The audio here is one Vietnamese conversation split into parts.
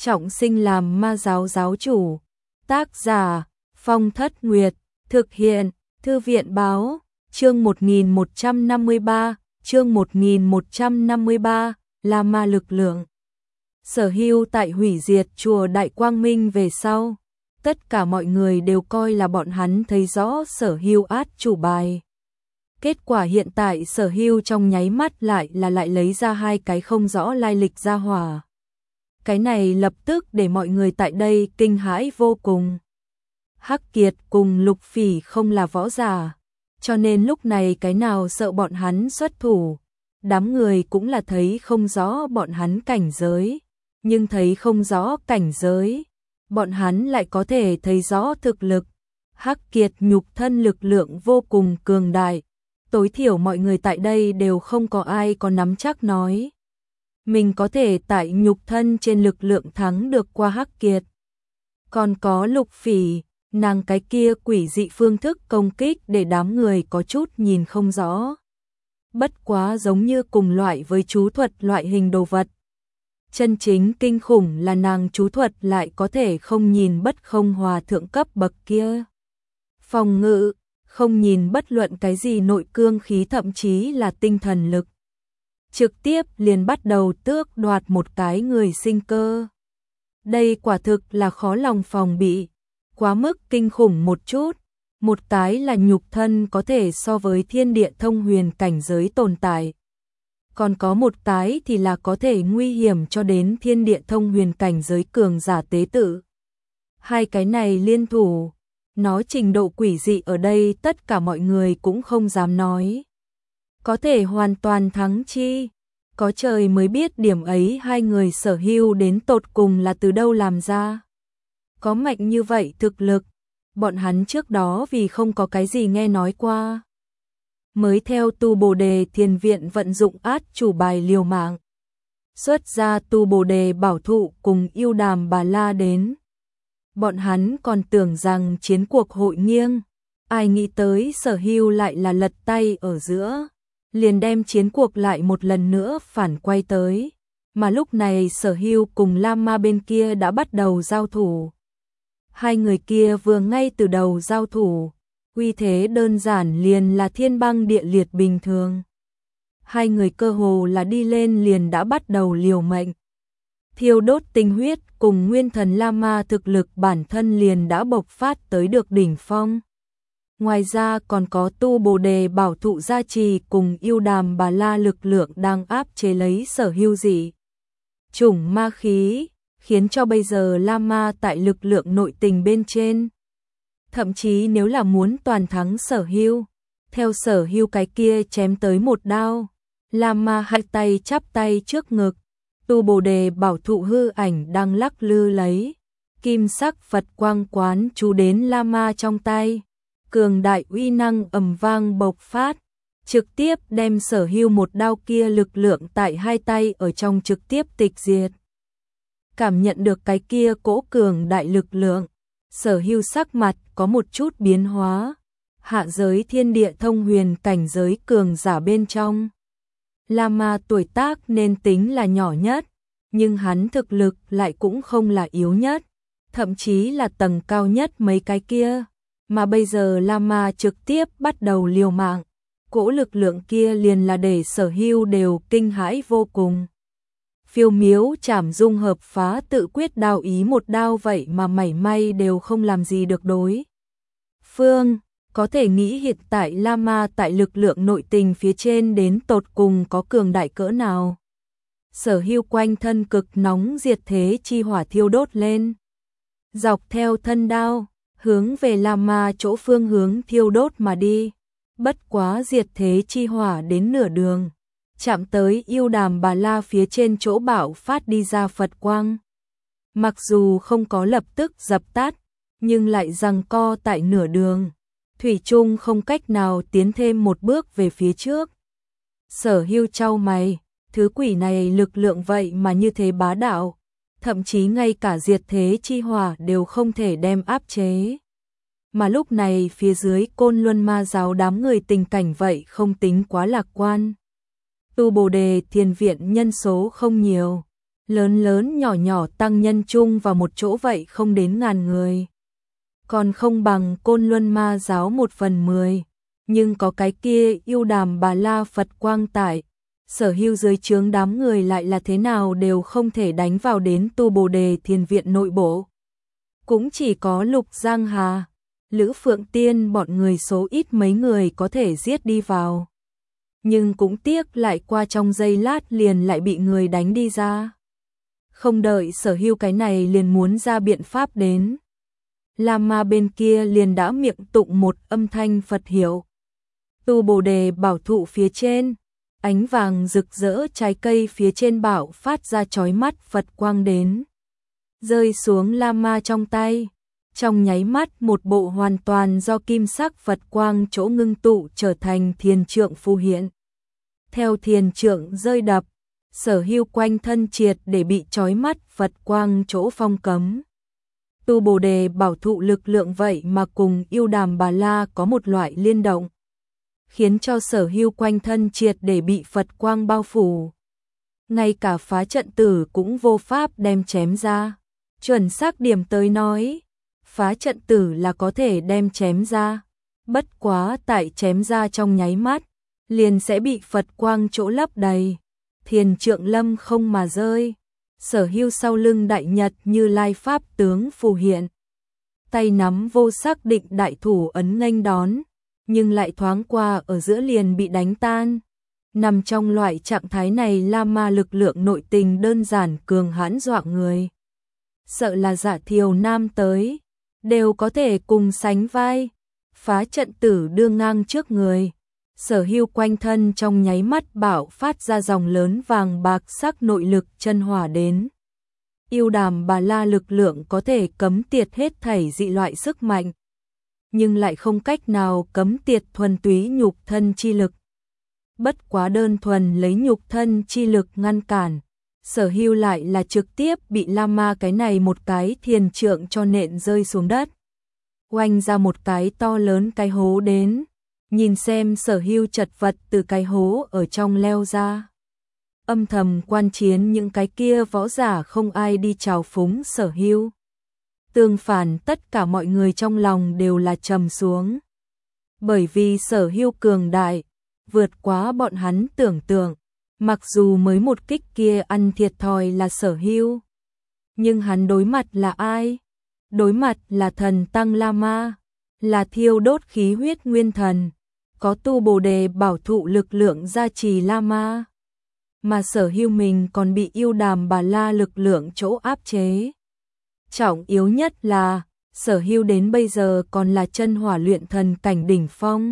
trọng sinh làm ma giáo giáo chủ. Tác giả Phong Thất Nguyệt. Thực hiện Thư viện báo. Chương 1153. Chương 1153 là ma lực lượng. Sở Hưu tại hủy diệt chùa Đại Quang Minh về sau, tất cả mọi người đều coi là bọn hắn thấy rõ Sở Hưu át chủ bài. Kết quả hiện tại Sở Hưu trong nháy mắt lại lấy ra hai cái không rõ lai lịch ra hỏa. Cái này lập tức để mọi người tại đây kinh hãi vô cùng. Hắc Kiệt cùng Lục Phỉ không là võ giả, cho nên lúc này cái nào sợ bọn hắn xuất thủ. Đám người cũng là thấy không rõ bọn hắn cảnh giới, nhưng thấy không rõ cảnh giới, bọn hắn lại có thể thấy rõ thực lực. Hắc Kiệt nhục thân lực lượng vô cùng cường đại, tối thiểu mọi người tại đây đều không có ai có nắm chắc nói mình có thể tại nhục thân trên lực lượng thắng được qua Hắc Kiệt. Còn có Lục Phỉ, nàng cái kia quỷ dị phương thức công kích để đám người có chút nhìn không rõ. Bất quá giống như cùng loại với chú thuật loại hình đồ vật. Chân chính kinh khủng là nàng chú thuật lại có thể không nhìn bất không hòa thượng cấp bậc kia. Phòng ngự, không nhìn bất luận cái gì nội cương khí thậm chí là tinh thần lực. Trực tiếp liền bắt đầu tước đoạt một cái người sinh cơ. Đây quả thực là khó lòng phòng bị, quá mức kinh khủng một chút. Một cái là nhục thân có thể so với thiên địa thông huyền cảnh giới tồn tại. Còn có một cái thì là có thể nguy hiểm cho đến thiên địa thông huyền cảnh giới cường giả tế tự. Hai cái này liên thủ, nói trình độ quỷ dị ở đây tất cả mọi người cũng không dám nói. Có thể hoàn toàn thắng chi, có trời mới biết điểm ấy hai người Sở Hưu đến tột cùng là từ đâu làm ra. Có mạnh như vậy thực lực, bọn hắn trước đó vì không có cái gì nghe nói qua. Mới theo Tu Bồ Đề Thiền Viện vận dụng át chủ bài liều mạng. Xuất ra Tu Bồ Đề Bảo Thụ cùng Yêu Đàm Bà La đến. Bọn hắn còn tưởng rằng chiến cuộc hội nghiêng. Ai nghĩ tới Sở Hưu lại là lật tay ở giữa. Liền đem chiến cuộc lại một lần nữa phản quay tới. Mà lúc này Sở Hưu cùng Lam Ma bên kia đã bắt đầu giao thủ. Hai người kia vừa ngay từ đầu giao thủ, uy thế đơn giản liền là thiên băng địa liệt bình thường. Hai người cơ hồ là đi lên liền đã bắt đầu liều mệnh. Thiêu đốt tinh huyết cùng nguyên thần Lama thực lực bản thân liền đã bộc phát tới được đỉnh phong. Ngoài ra còn có Tu Bồ Đề Bảo Thụ gia trì cùng Yêu Đàm Bà La lực lượng đang áp chế lấy Sở Hưu dị chủng ma khí, khiến cho bây giờ Lama tại lực lượng nội tình bên trên. Thậm chí nếu là muốn toàn thắng Sở Hưu, theo Sở Hưu cái kia chém tới một đao, Lama hai tay chắp tay trước ngực, Tu Bồ Đề Bảo Thụ hư ảnh đang lắc lư lấy, kim sắc Phật quang quán chú đến Lama trong tay, cường đại uy năng ầm vang bộc phát, trực tiếp đem Sở Hưu một đao kia lực lượng tại hai tay ở trong trực tiếp tịch diệt. Cảm nhận được cái kia cỗ cường đại lực lượng, Sở Hưu sắc mặt có một chút biến hóa. Hạ giới thiên địa thông huyền cảnh giới cường giả bên trong, Lama tuổi tác nên tính là nhỏ nhất, nhưng hắn thực lực lại cũng không là yếu nhất, thậm chí là tầng cao nhất mấy cái kia. Mà bây giờ Lama trực tiếp bắt đầu liều mạng, cỗ lực lượng kia liền là để Sở Hưu đều kinh hãi vô cùng. Phiêu miếu chảm dung hợp phá tự quyết đao ý một đao vậy mà mảy may đều không làm gì được đối phương. Có thể nghĩ hiện tại Lama tại lực lượng nội tình phía trên đến tột cùng có cường đại cỡ nào. Sở Hưu quanh thân cực nóng diệt thế chi hỏa thiêu đốt lên, dọc theo thân đao hướng về Lama chỗ phương hướng thiêu đốt mà đi. Bất quá diệt thế chi hỏa đến nửa đường, chạm tới Yêu Đàm Bà La phía trên chỗ bạo phát đi ra Phật quang. Mặc dù không có lập tức dập tắt, nhưng lại giằng co tại nửa đường, thủy chung không cách nào tiến thêm một bước về phía trước. Sở Hưu chau mày, thứ quỷ này lực lượng vậy mà như thế bá đạo, thậm chí ngay cả diệt thế chi hỏa đều không thể đem áp chế. Mà lúc này phía dưới Côn Luân Ma giáo đám người tình cảnh vậy không tính quá lạc quan. Tu Bồ Đề Thiền Viện nhân số không nhiều, lớn lớn nhỏ nhỏ tăng nhân chung vào một chỗ vậy không đến ngàn người. Còn không bằng Côn Luân Ma giáo 1/10, nhưng có cái kia Yêu Đàm Bà La Phật quang tại, Sở Hưu dưới trướng đám người lại là thế nào đều không thể đánh vào đến Tu Bồ Đề Thiền viện nội bộ. Cũng chỉ có Lục Giang Hà, Lữ Phượng Tiên bọn người số ít mấy người có thể giết đi vào. Nhưng cũng tiếc lại qua trong giây lát liền lại bị người đánh đi ra. Không đợi Sở Hưu cái này liền muốn ra biện pháp đến. Lama bên kia liền đã miệng tụng một âm thanh Phật hiệu. Tu Bồ Đề bảo thụ phía trên, ánh vàng rực rỡ trái cây phía trên bảo phát ra chói mắt Phật quang đến. Rơi xuống Lama trong tay, trong nháy mắt một bộ hoàn toàn do kim sắc Phật quang chỗ ngưng tụ trở thành thiền trượng phù hiện. Theo thiền trượng rơi đập, Sở Hưu quanh thân triệt để bị chói mắt Phật quang chỗ phong cấm. Tu Bồ Đề bảo thụ lực lượng vậy mà cùng Yêu Đàm Bà La có một loại liên động, khiến cho Sở Hưu quanh thân triệt để bị Phật quang bao phủ. Ngay cả phá trận tử cũng vô pháp đem chém ra. Chuẩn xác điểm tới nói, phá trận tử là có thể đem chém ra. Bất quá tại chém ra trong nháy mắt, liền sẽ bị Phật quang chỗ lấp đầy. Thiền trượng lâm không mà rơi. Sở Hưu sau lưng đại nhật Như Lai pháp tướng phù hiện. Tay nắm vô sắc định đại thủ ấn nghênh đón, nhưng lại thoáng qua ở giữa liền bị đánh tan. Nằm trong loại trạng thái này Lama lực lượng nội tình đơn giản cường hãn dọa người. Sợ là Dạ Thiều Nam tới, đều có thể cùng sánh vai. Phá trận tử đưa ngang trước người. Sở Hưu quanh thân trong nháy mắt bạo phát ra dòng lớn vàng bạc sắc nội lực chân hỏa đến. Yêu Đàm Bà La lực lượng có thể cấm tiệt hết thảy dị loại sức mạnh, nhưng lại không cách nào cấm tiệt thuần túy nhục thân chi lực. Bất quá đơn thuần lấy nhục thân chi lực ngăn cản, Sở Hưu lại là trực tiếp bị Lama cái này một cái thiền trượng cho nện rơi xuống đất. Oanh ra một cái to lớn cái hố đến. Nhìn xem Sở Hưu chật vật từ cái hố ở trong leo ra. Âm thầm quan chiến những cái kia võ giả không ai đi chào phúng Sở Hưu. Tương phản tất cả mọi người trong lòng đều là trầm xuống. Bởi vì Sở Hưu cường đại, vượt quá bọn hắn tưởng tượng. Mặc dù mới một kích kia ăn thiệt thòi là Sở Hưu, nhưng hắn đối mặt là ai? Đối mặt là thần Tăng Lama, là thiêu đốt khí huyết nguyên thần, có Tu Bồ Đề bảo thụ lực lượng gia trì Lama. Mà Sở Hưu mình còn bị Yêu Đàm Bà La lực lượng chỗ áp chế. Trọng yếu nhất là, Sở Hưu đến bây giờ còn là chân hỏa luyện thần cảnh đỉnh phong.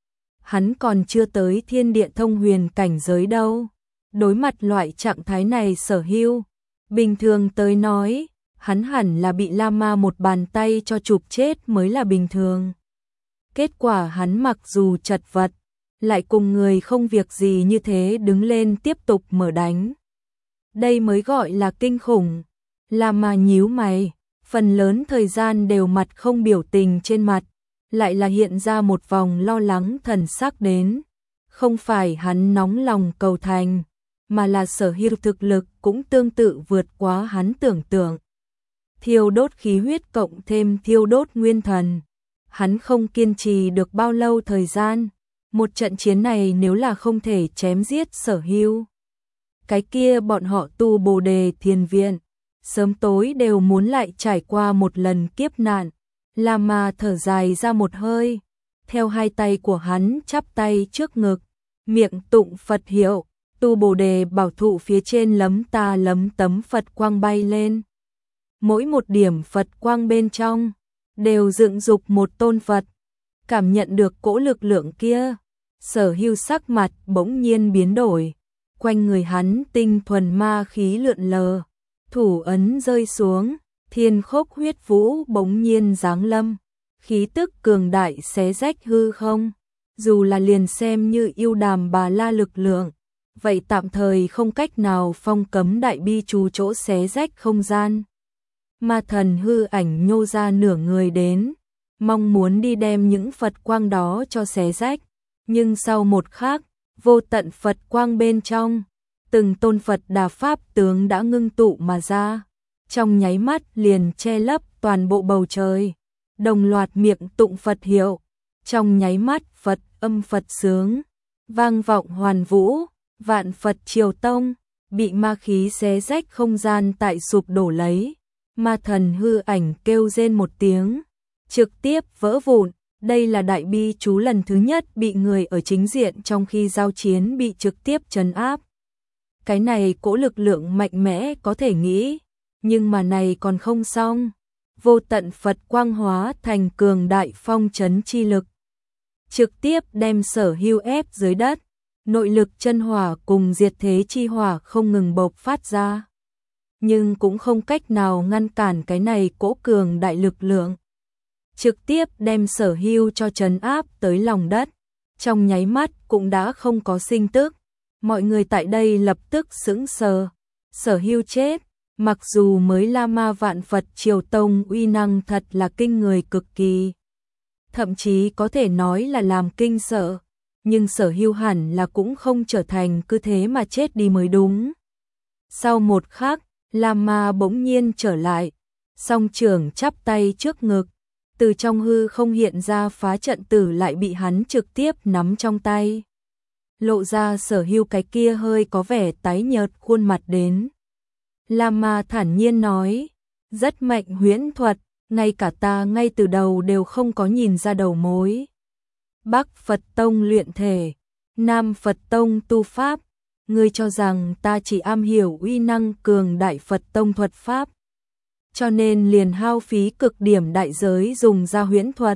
Hắn còn chưa tới thiên địa thông huyền cảnh giới đâu. Đối mặt loại trạng thái này Sở Hưu, bình thường tới nói, hắn hẳn là bị Lama một bàn tay cho chụp chết mới là bình thường. Kết quả hắn mặc dù chật vật, lại cùng người không việc gì như thế đứng lên tiếp tục mở đánh. Đây mới gọi là kinh khủng. Lama nhíu mày, phần lớn thời gian đều mặt không biểu tình trên mặt, lại là hiện ra một vòng lo lắng thần sắc đến. Không phải hắn nóng lòng cầu thành, mà là Sở Hưu thực lực cũng tương tự vượt quá hắn tưởng tượng. Thiêu đốt khí huyết cộng thêm thiêu đốt nguyên thần. Hắn không kiên trì được bao lâu thời gian. Một trận chiến này nếu là không thể chém giết Sở Hưu, cái kia bọn họ Tu Bồ Đề Thiền viện, sớm tối đều muốn lại trải qua một lần kiếp nạn. Lama thở dài ra một hơi, theo hai tay của hắn chắp tay trước ngực, miệng tụng Phật hiệu. Tu Bồ Đề bảo thụ phía trên lấm ta lấm tấm Phật quang bay lên. Mỗi một điểm Phật quang bên trong đều dựng dục một tôn Phật. Cảm nhận được cỗ lực lượng kia, Sở Hưu sắc mặt bỗng nhiên biến đổi. Quanh người hắn tinh thuần ma khí lượn lờ, thủ ấn rơi xuống, thiên khốc huyết vũ bỗng nhiên giáng lâm, khí tức cường đại xé rách hư không. Dù là liền xem như Yêu Đàm Bà La lực lượng, vậy tạm thời không cách nào phong cấm đại bi chú chỗ xé rách không gian. Ma thần hư ảnh nhô ra nửa người đến, mong muốn đi đem những Phật quang đó cho xé rách, nhưng sau một khắc, vô tận Phật quang bên trong, từng tôn Phật Đà Pháp tướng đã ngưng tụ mà ra, trong nháy mắt liền che lấp toàn bộ bầu trời, đồng loạt miệng tụng Phật hiệu, trong nháy mắt Phật âm Phật sướng, vang vọng hoàn vũ, vạn Phật triều tông, bị ma khí xé rách không gian tại sụp đổ lấy, ma thần hư ảnh kêu rên một tiếng, trực tiếp vỡ vụn. Đây là đại bi chú lần thứ nhất bị người ở chính diện trong khi giao chiến bị trực tiếp trấn áp. Cái này cỗ lực lượng mạnh mẽ có thể nghĩ, nhưng mà này còn không xong. Vô tận Phật quang hóa thành cường đại phong trấn chi lực, trực tiếp đem Sở Hưu ép dưới đất, nội lực chân hỏa cùng diệt thế chi hỏa không ngừng bộc phát ra. Nhưng cũng không cách nào ngăn cản cái này cỗ cường đại lực lượng. Trực tiếp đem Sở Hưu cho trấn áp tới lòng đất, trong nháy mắt cũng đã không có sinh tức. Mọi người tại đây lập tức sững sờ. Sở Hưu chết, mặc dù mới La Ma vạn Phật triều tông uy năng thật là kinh người cực kỳ, thậm chí có thể nói là làm kinh sợ, nhưng Sở Hưu hẳn là cũng không trở thành cứ thế mà chết đi mới đúng. Sau một khắc, La Ma bỗng nhiên trở lại, song trưởng chắp tay trước ngực, từ trong hư không hiện ra phá trận tử lại bị hắn trực tiếp nắm trong tay. Lộ ra Sở Hưu cái kia hơi có vẻ tái nhợt khuôn mặt đến. La Ma thản nhiên nói, rất mạnh huyễn thuật, ngay cả ta ngay từ đầu đều không có nhìn ra đầu mối. Bắc Phật Tông luyện thể, Nam Phật Tông tu pháp, ngươi cho rằng ta chỉ am hiểu uy năng cường đại Phật Tông thuật pháp, cho nên liền hao phí cực điểm đại giới dùng ra huyễn thuật,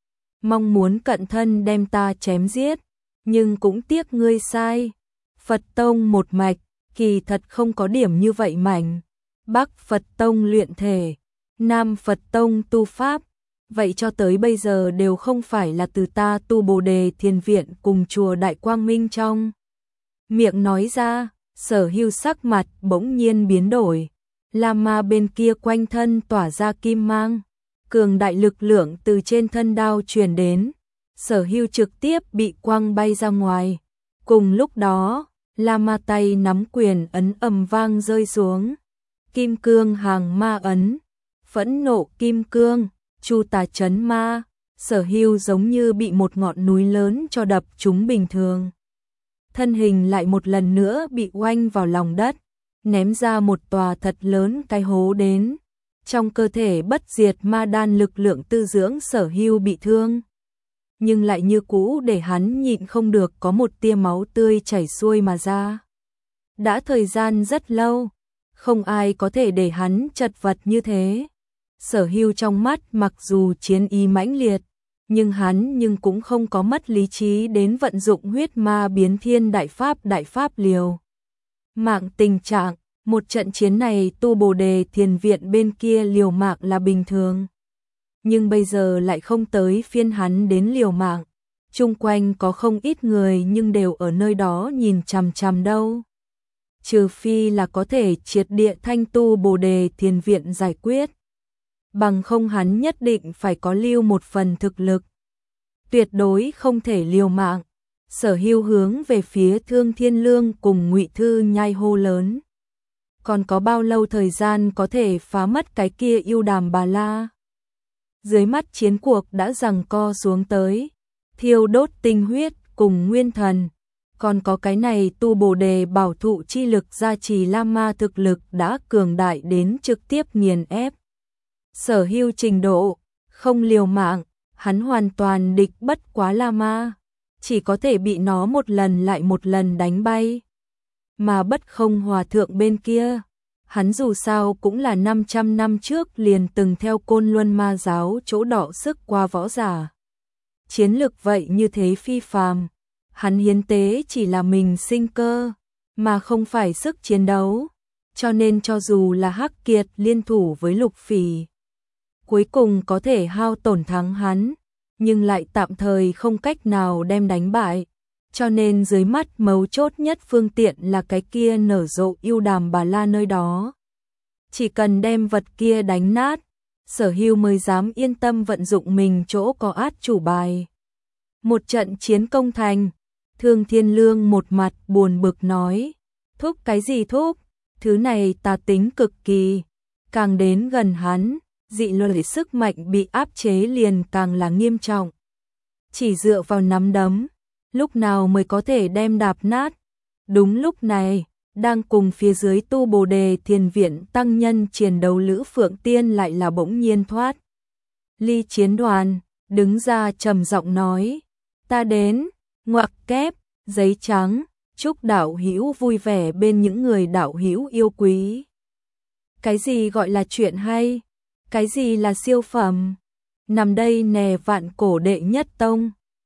mong muốn cận thân đem ta chém giết, nhưng cũng tiếc ngươi sai. Phật Tông một mạch, kỳ thật không có điểm như vậy mạnh. Bắc Phật Tông luyện thể, Nam Phật Tông tu pháp, vậy cho tới bây giờ đều không phải là từ ta tu Bồ Đề Thiền Viện cùng chùa Đại Quang Minh trong miệng nói ra. Sở Hưu sắc mặt bỗng nhiên biến đổi, La Ma bên kia quanh thân tỏa ra kim mang, cường đại lực lượng từ trên thân đao truyền đến, Sở Hưu trực tiếp bị quăng bay ra ngoài. Cùng lúc đó, La Ma tay nắm quyền ấn ầm vang rơi xuống, kim cương hàng ma ấn, phẫn nộ kim cương, chu tà trấn ma. Sở Hưu giống như bị một ngọn núi lớn cho đập trúng bình thường, thân hình lại một lần nữa bị oanh vào lòng đất, ném ra một tòa thật lớn cái hố đến. Trong cơ thể bất diệt ma đan lực lượng tư dưỡng Sở Hưu bị thương, nhưng lại như cũ để hắn nhịn không được có một tia máu tươi chảy xuôi mà ra. Đã thời gian rất lâu, không ai có thể để hắn chật vật như thế. Sở Hưu trong mắt mặc dù chiến ý mãnh liệt, nhưng hắn cũng không có mất lý trí đến vận dụng huyết ma biến thiên đại pháp liều mạng tình trạng. Một trận chiến này tu Bồ Đề Thiền Viện bên kia liều mạng là bình thường, nhưng bây giờ lại không tới phiên hắn đến liều mạng. Chung quanh có không ít người nhưng đều ở nơi đó nhìn chằm chằm đâu. Trừ phi là có thể triệt địa thanh tu Bồ Đề Thiền Viện giải quyết, bằng không hắn nhất định phải có lưu một phần thực lực, tuyệt đối không thể liều mạng. Sở Hưu hướng về phía Thương Thiên Lương cùng Ngụy Thư Nhai hô lớn, còn có bao lâu thời gian có thể phá mất cái kia yêu đàm bà la? Dưới mắt chiến cuộc đã giằng co xuống tới, thiêu đốt tinh huyết cùng nguyên thần, còn có cái này tu Bồ Đề bảo thụ chi lực gia trì, La Ma thực lực đã cường đại đến trực tiếp nghiền ép Sở Hưu trình độ. Không liều mạng, hắn hoàn toàn địch bất quá La Ma, chỉ có thể bị nó một lần lại một lần đánh bay. Mà Bất Không Hòa Thượng bên kia, hắn dù sao cũng là 500 năm trước liền từng theo Côn Luân Ma giáo chỗ đọ sức qua võ giả, chiến lực vậy như thế phi phàm. Hắn hiến tế chỉ là mình sinh cơ, mà không phải sức chiến đấu, cho nên cho dù là Hắc Kiệt liên thủ với Lục Phỉ, cuối cùng có thể hao tổn thắng hắn, nhưng lại tạm thời không cách nào đem đánh bại. Cho nên dưới mắt mấu chốt nhất phương tiện là cái kia nở rộ yêu đàm bà la nơi đó. Chỉ cần đem vật kia đánh nát, Sở Hưu mới dám yên tâm vận dụng mình chỗ có át chủ bài. Một trận chiến công thành, Thương Thiên Lương một mặt buồn bực nói, Thúc cái gì thúc? Thứ này tà tính cực kỳ. Càng đến gần hắn, dị loại sức mạnh bị áp chế liền càng là nghiêm trọng. Chỉ dựa vào nắm đấm, lúc nào mới có thể đem đạp nát. Đúng lúc này, đang cùng phía dưới tu Bồ Đề Thiền Viện tăng nhân chiến đấu Lữ Phượng Tiên lại là bỗng nhiên thoát ly chiến đoàn, đứng ra trầm giọng nói, ta đến, ngoặc kép, giấy trắng, chúc đạo hữu vui vẻ bên những người đạo hữu yêu quý. Cái gì gọi là chuyện hay? Cái gì là siêu phẩm? Nằm đây nè vạn cổ đệ nhất tông.